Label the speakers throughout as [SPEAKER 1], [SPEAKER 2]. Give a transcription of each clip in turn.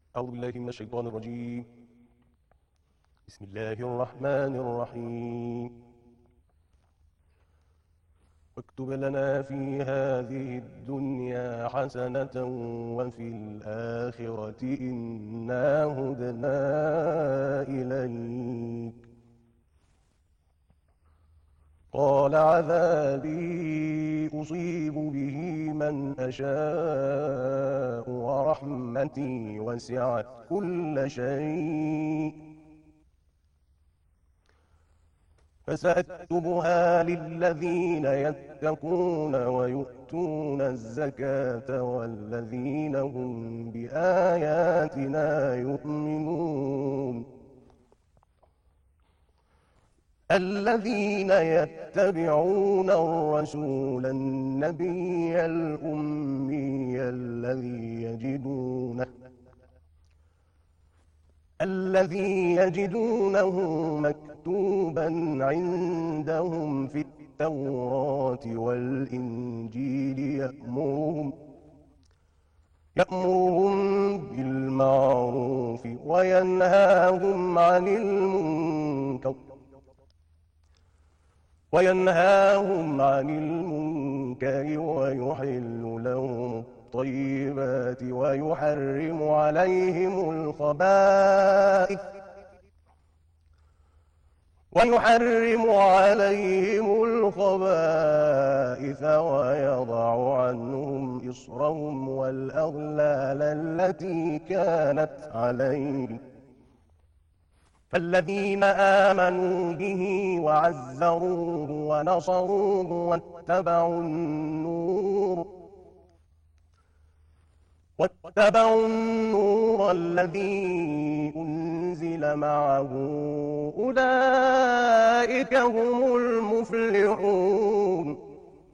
[SPEAKER 1] أعوذ بالله من الشيطان الرجيم. بسم الله الرحمن الرحيم. واكتب لنا في هذه الدنيا حسنة وفي الآخرة إنا هدنا إليك. قال عذابي أصيب به من أشاء ورحمتي وسعت كل شيء فسأكتبها للذين يتقون ويؤتون الزكاة والذين هم بآياتنا يؤمنون الذين يتبعون الرسول النبي الأمي الذي يجدونه مكتوبا عندهم في التوراة والإنجيل يأمرهم بالمعروف وينهاهم عن المنكر ويحل لهم الطيبات ويحرم عليهم الخبائث ويضع عنهم إصرهم والأغلال التي كانت عليهم فالذين آمنوا به وعزروه ونصروه واتبعوا النور الذي أنزل معه أولئك هم المفلحون.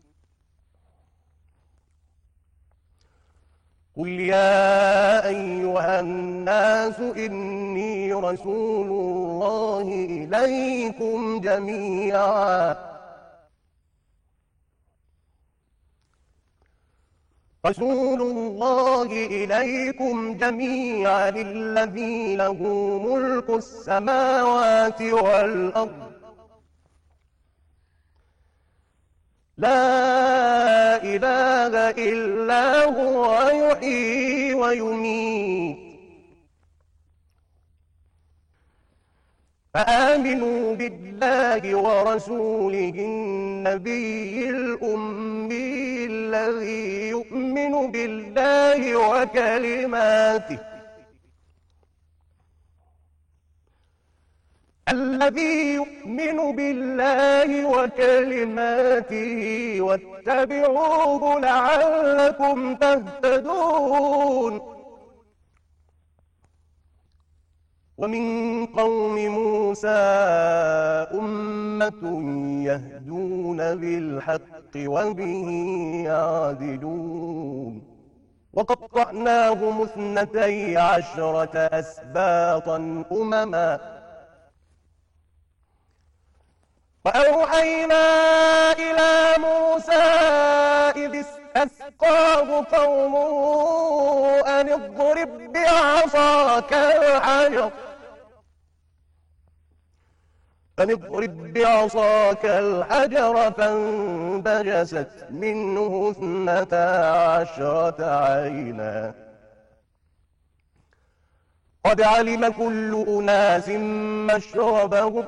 [SPEAKER 1] قل يا أيها الناس إني رسول الله إليكم جميعا الذي له ملك السماوات والأرض لا إله إلا هو يحيي ويميت فآمنوا بالله ورسوله النبي الأمي الذي يؤمن بالله وكلماته واتبعوه لعلكم تهتدون. ومن قوم موسى أمة يهدون بالحق وبه يعدلون. وقطعناهم 12 أسباطا أمما وأوحينا إلى موسى إذ استسقاه قومه أن اضرب بعصاك الحجر فانبجست منه 12 عينا قد علم كل أناس مشربهم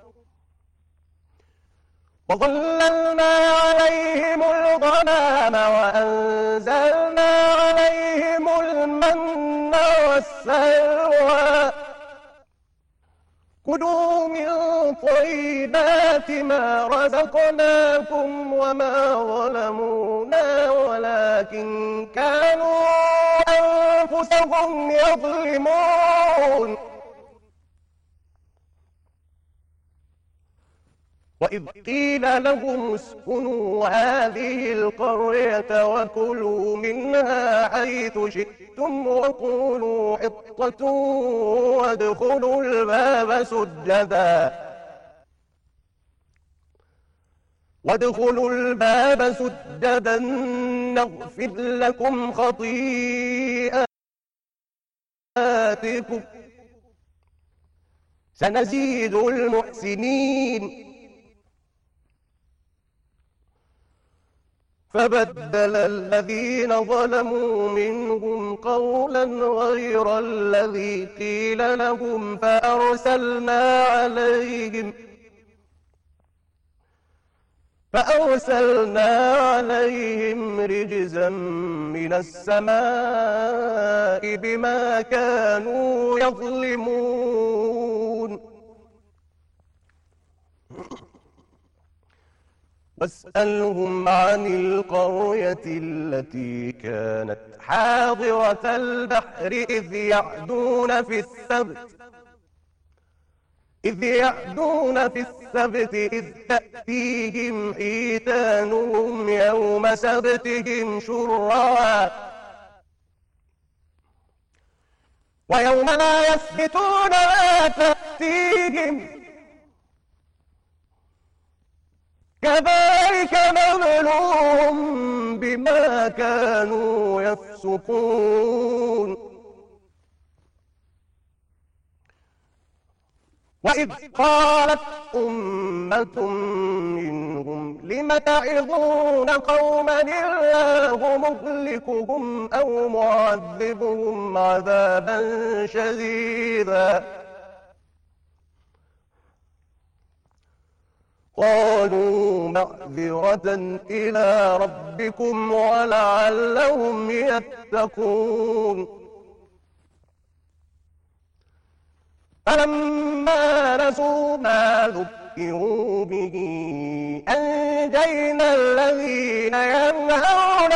[SPEAKER 1] وظللنا عليهم الغمام وأنزلنا عليهم المن والسلوى كلوا من طيبات ما رزقناكم وما ظلمونا ولكن كانوا أنفسهم يظلمون. وإذ قيل لهم اسكنوا هذه القرية وكلوا منها حيث شئتم وقولوا حطة وادخلوا الباب سجدا نغفر لكم خطيئاتكم سيئاتكم سنزيد المحسنين. فبدل الذين ظلموا منهم قولا غير الذي قيل لهم فأرسلنا عليهم رجزا من السماء بما كانوا يظلمون. واسألهم عن القرية التي كانت حاضرة البحر إذ يعدون في السبت إذ تأتيهم حيتانهم يوم سبتهم شرعا ويوم لا يسبتون لا تأتيهم كذلك نبلوهم بما كانوا يفسقون. وإذ قالت أمة منهم لم تعظون قوما الله مهلكهم أو معذبهم عذابا شديدا قالوا معذرة إلى ربكم ولعلهم يتقون. فلما نسوا ما ذكروا به أنجينا الذين ينهون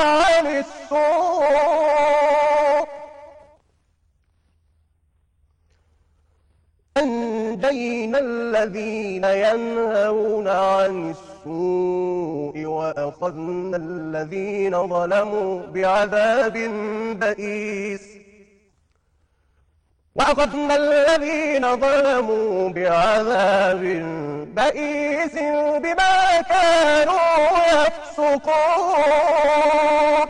[SPEAKER 1] عن السوء وأخذنا الذين ظلموا بعذاب بئيس بما كانوا يفسقون.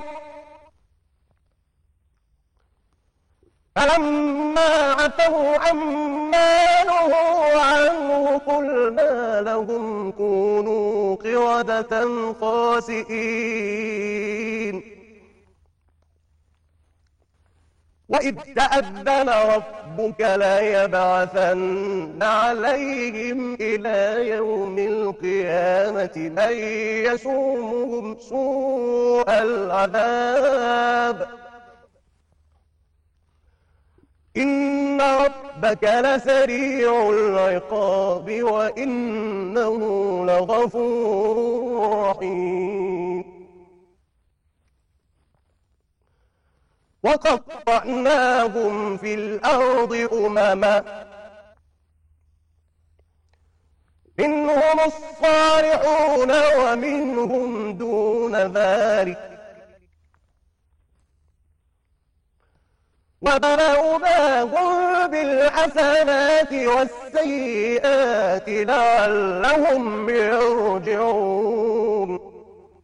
[SPEAKER 1] فلما عتوا عما نهوا عنه قلنا لهم كونوا قردة خاسئين. وإذ تأذن ربك ليبعثن عليهم إلى يوم القيامة من يسومهم سوء العذاب إن ربك لسريع العقاب وإنه لغفور رحيم. وقطعناهم في الأرض أمما منهم الصالحون ومنهم دون ذلك وبلوناهم بالحسنات والسيئات لعلهم يرجعون.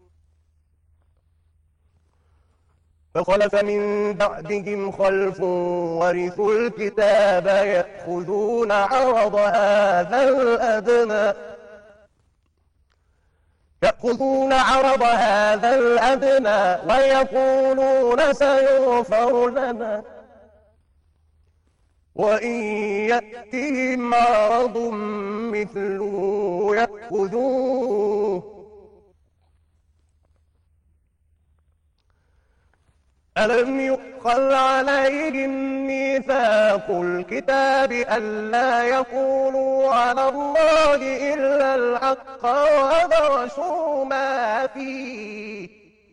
[SPEAKER 1] فخلف من بعدهم خلف ورثوا الكتاب يأخذون عرض هذا الأدنى ويقولون سيغفر لنا وإن يأتهم عرض مثله يأخذوه. ألم يؤخذ عليهم ميثاق الكتاب ألا يقولوا على الله إلا الحق ودرسوا ما فيه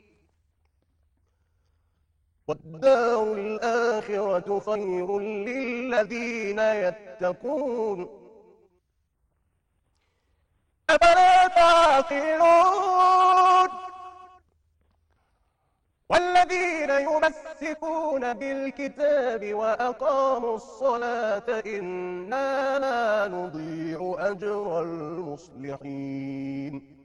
[SPEAKER 1] والدار الآخرة خير للذين يتقون أفلا تعقلون. والذين يمسكون بالكتاب وأقاموا الصلاة إنا لا نضيع أجر المصلحين.